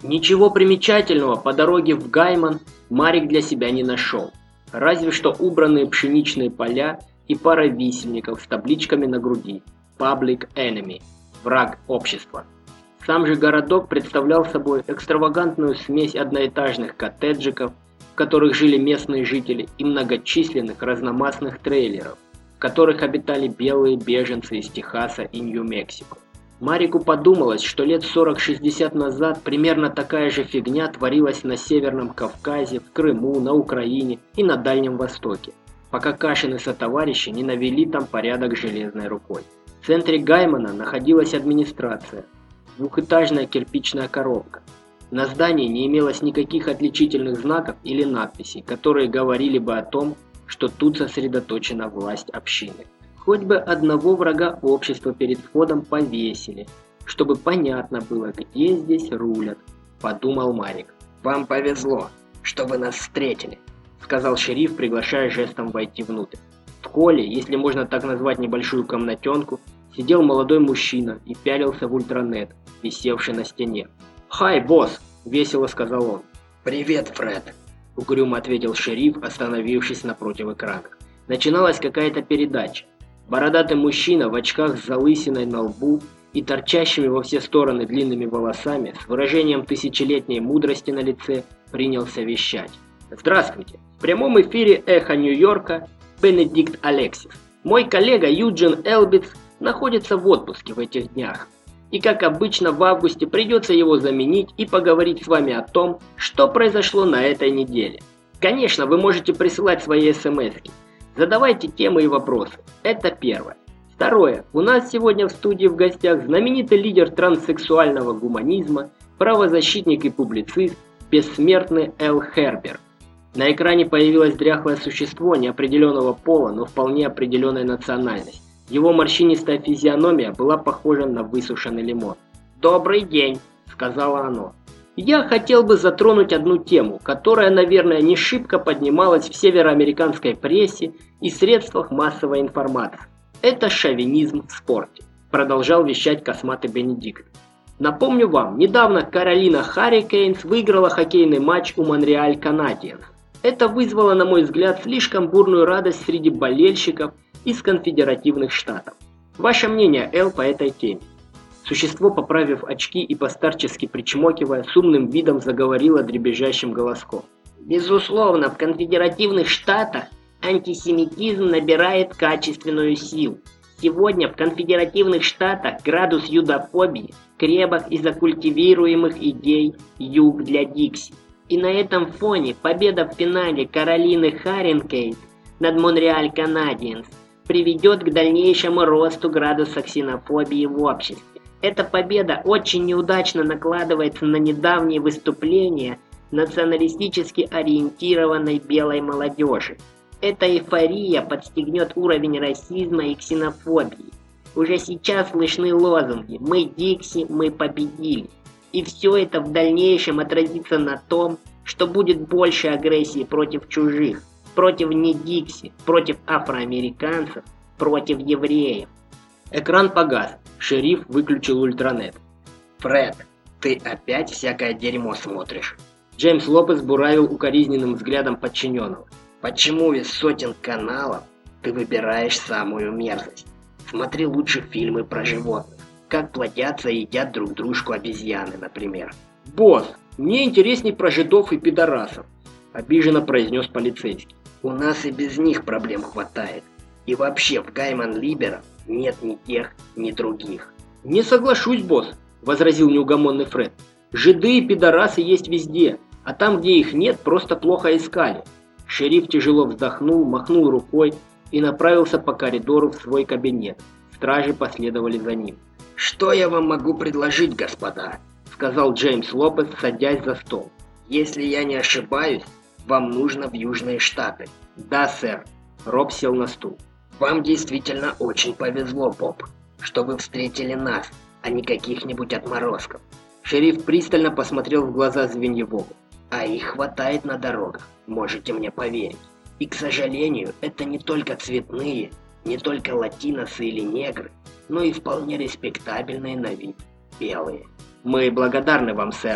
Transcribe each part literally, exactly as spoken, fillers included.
Ничего примечательного по дороге в Гайман Марик для себя не нашел. Разве что убранные пшеничные поля и пара висельников с табличками на груди «Public Enemy» – «Враг общества». Сам же городок представлял собой экстравагантную смесь одноэтажных коттеджиков, в которых жили местные жители, и многочисленных разномастных трейлеров, в которых обитали белые беженцы из Техаса и Нью-Мексико. Марику подумалось, что лет сорок-шестьдесят назад примерно такая же фигня творилась на Северном Кавказе, в Крыму, на Украине и на Дальнем Востоке, пока Кашины сотоварищи не навели там порядок железной рукой. В центре Гаймана находилась администрация, двухэтажная кирпичная коробка. На здании не имелось никаких отличительных знаков или надписей, которые говорили бы о том, что тут сосредоточена власть общины. Хоть бы одного врага общества перед входом повесили, чтобы понятно было, где здесь рулят, подумал Марик. «Вам повезло, что вы нас встретили», сказал шериф, приглашая жестом войти внутрь. В холле, если можно так назвать небольшую комнатенку, сидел молодой мужчина и пялился в ультранет, висевший на стене. «Хай, босс!» – весело сказал он. «Привет, Фред!» – угрюмо ответил шериф, остановившись напротив экрана. Начиналась какая-то передача. Бородатый мужчина в очках с залысиной на лбу и торчащими во все стороны длинными волосами, с выражением тысячелетней мудрости на лице, принялся вещать. «Здравствуйте! В прямом эфире «Эхо Нью-Йорка» Бенедикт Алексис. Мой коллега Юджин Элбиц находится в отпуске в этих днях. И, как обычно, в августе придется его заменить и поговорить с вами о том, что произошло на этой неделе. Конечно, вы можете присылать свои смски. Задавайте темы и вопросы. Это первое. Второе. У нас сегодня в студии в гостях знаменитый лидер транссексуального гуманизма, правозащитник и публицист, бессмертный Эл Хербер. На экране появилось дряхлое существо неопределенного пола, но вполне определенной национальности. Его морщинистая физиономия была похожа на высушенный лимон. «Добрый день», — сказала оно. «Я хотел бы затронуть одну тему, которая, наверное, не шибко поднималась в североамериканской прессе и средствах массовой информации. Это шовинизм в спорте», — продолжал вещать косматый Бенедикт. «Напомню вам, недавно Каролина Харрикейнс выиграла хоккейный матч у Монреаль Канадиенс. Это вызвало, на мой взгляд, слишком бурную радость среди болельщиков из конфедеративных штатов. Ваше мнение, Эл, по этой теме?» Существо, поправив очки и постарчески причмокивая, с умным видом заговорило дребезжащим голоском. «Безусловно, в конфедеративных штатах антисемитизм набирает качественную силу. Сегодня в конфедеративных штатах градус юдофобии крепок из-за культивируемых идей «Юг для Дикси». И на этом фоне победа в финале Каролины Харрикейнс над Монреаль Канадиенс приведет к дальнейшему росту градуса ксенофобии в обществе. Эта победа очень неудачно накладывается на недавние выступления националистически ориентированной белой молодежи. Эта эйфория подстегнет уровень расизма и ксенофобии. Уже сейчас слышны лозунги «Мы Дикси, мы победили». И все это в дальнейшем отразится на том, что будет больше агрессии против чужих, против не Дикси, против афроамериканцев, против евреев. Экран погас. Шериф выключил ультранет. «Фред, ты опять всякое дерьмо смотришь?» Джеймс Лопес буравил укоризненным взглядом подчиненного. «Почему из сотен каналов ты выбираешь самую мерзость? Смотри лучше фильмы про животных. Как плодятся и едят друг дружку обезьяны, например». «Босс, мне интересней про жидов и пидорасов», — обиженно произнес полицейский. «У нас и без них проблем хватает. И вообще в Гайман-Либерах нет ни тех, ни других». «Не соглашусь, босс», — возразил неугомонный Фред. «Жиды и пидорасы есть везде, а там, где их нет, просто плохо искали». Шериф тяжело вздохнул, махнул рукой и направился по коридору в свой кабинет. Стражи последовали за ним. «Что я вам могу предложить, господа?» — сказал Джеймс Лопес, садясь за стол. «Если я не ошибаюсь, вам нужно в Южные Штаты». «Да, сэр». Роб сел на стул. «Вам действительно очень повезло, Боб, что вы встретили нас, а не каких-нибудь отморозков». Шериф пристально посмотрел в глаза Звеньевому. «А их хватает на дорогах, можете мне поверить. И, к сожалению, это не только цветные, не только латиносы или негры, но и вполне респектабельные на вид белые». «Мы благодарны вам, сэр».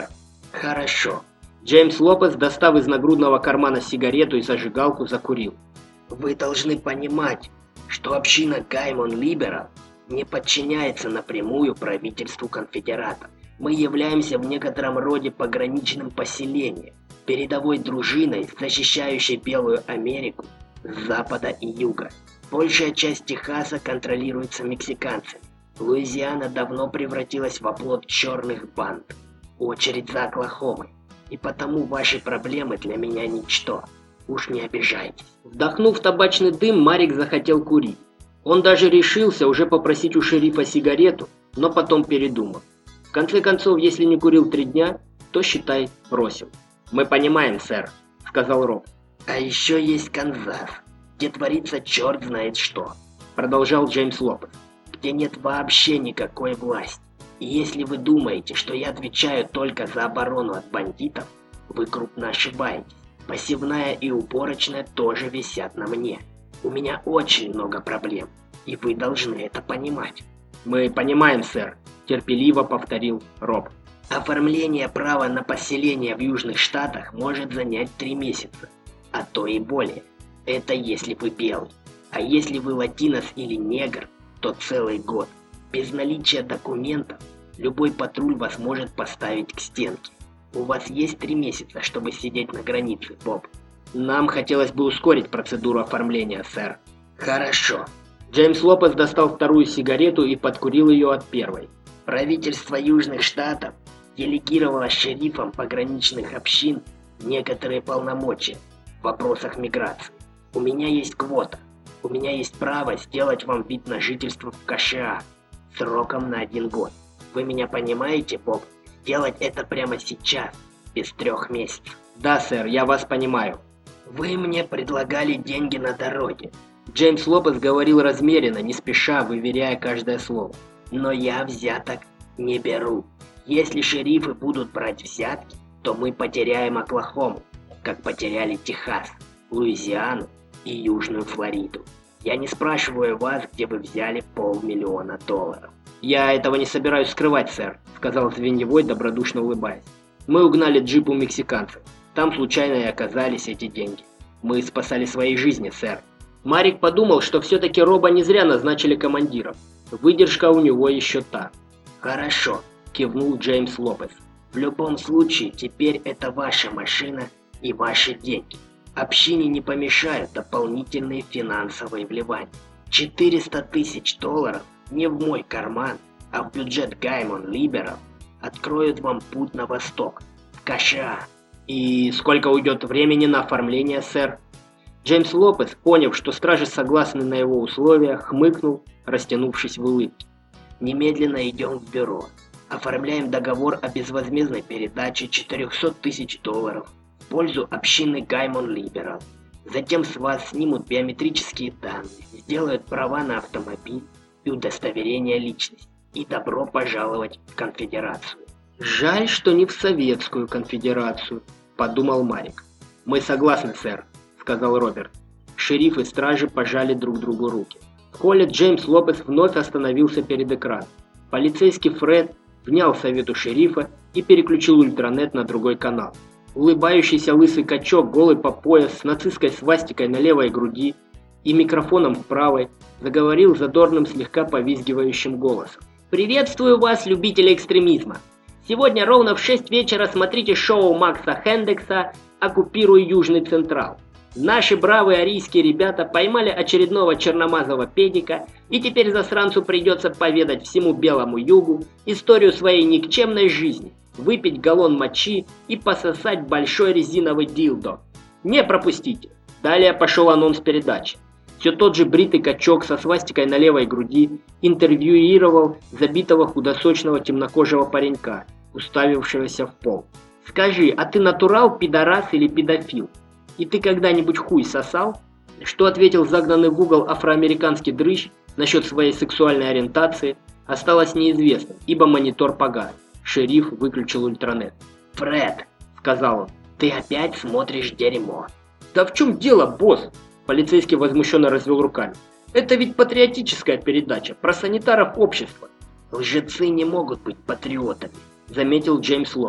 Хорошо. Джеймс Лопес, достав из нагрудного кармана сигарету и зажигалку, закурил. Вы должны понимать, что община Гаймон Либерал не подчиняется напрямую правительству конфедератов. Мы являемся в некотором роде пограничным поселением, передовой дружиной, защищающей Белую Америку с запада и юга. Большая часть Техаса контролируется мексиканцами. Луизиана давно превратилась в оплот черных банд. Очередь за Оклахомой. И потому ваши проблемы для меня ничто. Уж не обижайтесь. Вдохнув табачный дым, Марик захотел курить. Он даже решился уже попросить у шерифа сигарету, но потом передумал. В конце концов, если не курил три дня, то, считай, бросил. «Мы понимаем, сэр», — сказал Роб. «А еще есть Канзас, где творится черт знает что», — продолжал Джеймс Лопес. «где нет вообще никакой власти. И если вы думаете, что я отвечаю только за оборону от бандитов, вы крупно ошибаетесь. Посевная и уборочная тоже висят на мне. У меня очень много проблем, и вы должны это понимать». «Мы понимаем, сэр», — терпеливо повторил Роб. «Оформление права на поселение в Южных Штатах может занять три месяца, а то и более. Это если вы белый. А если вы латинос или негр, то целый год. Без наличия документов любой патруль вас может поставить к стенке. У вас есть три месяца, чтобы сидеть на границе, Боб». «Нам хотелось бы ускорить процедуру оформления, сэр». «Хорошо». Джеймс Лопес достал вторую сигарету и подкурил ее от первой. «Правительство Южных Штатов делегировало шерифам пограничных общин некоторые полномочия в вопросах миграции. У меня есть квота. У меня есть право сделать вам вид на жительство в КША сроком на один год. Вы меня понимаете, Боб? Делать это прямо сейчас, без трех месяцев». «Да, сэр, я вас понимаю». «Вы мне предлагали деньги на дороге». Джеймс Лопес говорил размеренно, не спеша, выверяя каждое слово. «Но я взяток не беру. Если шерифы будут брать взятки, то мы потеряем Оклахому, как потеряли Техас, Луизиану и Южную Флориду. Я не спрашиваю вас, где вы взяли полмиллиона долларов». «Я этого не собираюсь скрывать, сэр», — сказал звеньевой, добродушно улыбаясь. «Мы угнали джип у мексиканцев. Там случайно и оказались эти деньги. Мы спасали свои жизни, сэр». Марик подумал, что все-таки Роба не зря назначили командиром. Выдержка у него еще та. «Хорошо», — кивнул Джеймс Лопес. «В любом случае, теперь это ваша машина и ваши деньги. Общине не помешают дополнительные финансовые вливания. четыреста тысяч долларов не в мой карман, а в бюджет Гаймон Либерал откроют вам путь на восток, в КША». «И сколько уйдет времени на оформление, сэр?» Джеймс Лопес, поняв, что стражи согласны на его условия, хмыкнул, растянувшись в улыбке. «Немедленно идем в бюро. Оформляем договор о безвозмездной передаче четырехсот тысяч долларов в пользу общины Гаймон Либерал. Затем с вас снимут биометрические данные, сделают права на автомобиль и удостоверение личности. И добро пожаловать в конфедерацию». «Жаль, что не в Советскую конфедерацию», — подумал Марик. «Мы согласны, сэр», — сказал Роберт. Шериф и стражи пожали друг другу руки. В холле Джеймс Лопес вновь остановился перед экраном. Полицейский Фред внял совету шерифа и переключил ультранет на другой канал. Улыбающийся лысый качок, голый по пояс, с нацистской свастикой на левой груди и микрофоном в правой, заговорил задорным, слегка повизгивающим голосом. «Приветствую вас, любители экстремизма! Сегодня ровно в шесть вечера смотрите шоу Макса Хендекса «Оккупируй Южный Централ». Наши бравые арийские ребята поймали очередного черномазого педика, и теперь засранцу придется поведать всему белому югу историю своей никчемной жизни, выпить галлон мочи и пососать большой резиновый дилдо. Не пропустите! Далее пошел анонс передачи. Все тот же бритый качок со свастикой на левой груди интервьюировал забитого худосочного темнокожего паренька, уставившегося в пол. «Скажи, а ты натурал, пидорас или педофил? И ты когда-нибудь хуй сосал?» Что ответил загнанный в угол афроамериканский дрыщ насчет своей сексуальной ориентации, осталось неизвестным, ибо монитор погас. Шериф выключил ультранет. «Фред», — сказал он, — «ты опять смотришь дерьмо». «Да в чем дело, босс?» Полицейский возмущенно развел руками. «Это ведь патриотическая передача про санитаров общества». «Лжецы не могут быть патриотами», — заметил Джеймс Лопес.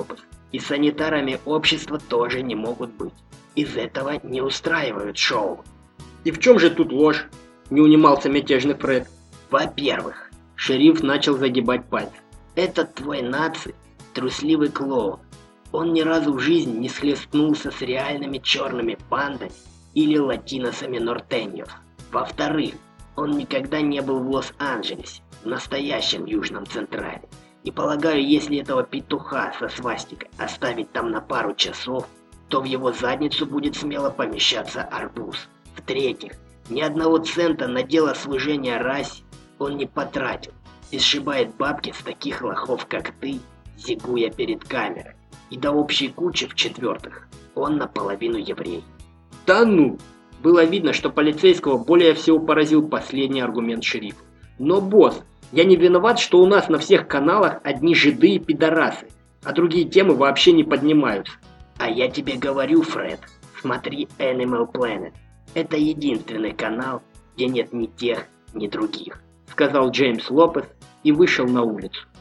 И санитарами общества тоже не могут быть. Из этого не устраивают шоу. И в чем же тут ложь? Не унимался мятежный Фред. Во-первых, шериф начал загибать пальцы. Этот твой наци – трусливый клоун. Он ни разу в жизни не схлестнулся с реальными черными пандами или латиносами Нортеньос. Во-вторых, он никогда не был в Лос-Анджелесе, в настоящем Южном Централе. И полагаю, если этого петуха со свастикой оставить там на пару часов, то в его задницу будет смело помещаться арбуз. В-третьих, ни одного цента на дело служения расе он не потратил и сшибает бабки с таких лохов, как ты, зигуя перед камерой. И до общей кучи, в-четвертых, он наполовину еврей. Да ну! Было видно, что полицейского более всего поразил последний аргумент шерифа. Но, босс, я не виноват, что у нас на всех каналах одни жиды и пидорасы, а другие темы вообще не поднимаются. А я тебе говорю, Фред, смотри Animal Planet. Это единственный канал, где нет ни тех, ни других, сказал Джеймс Лопес и вышел на улицу.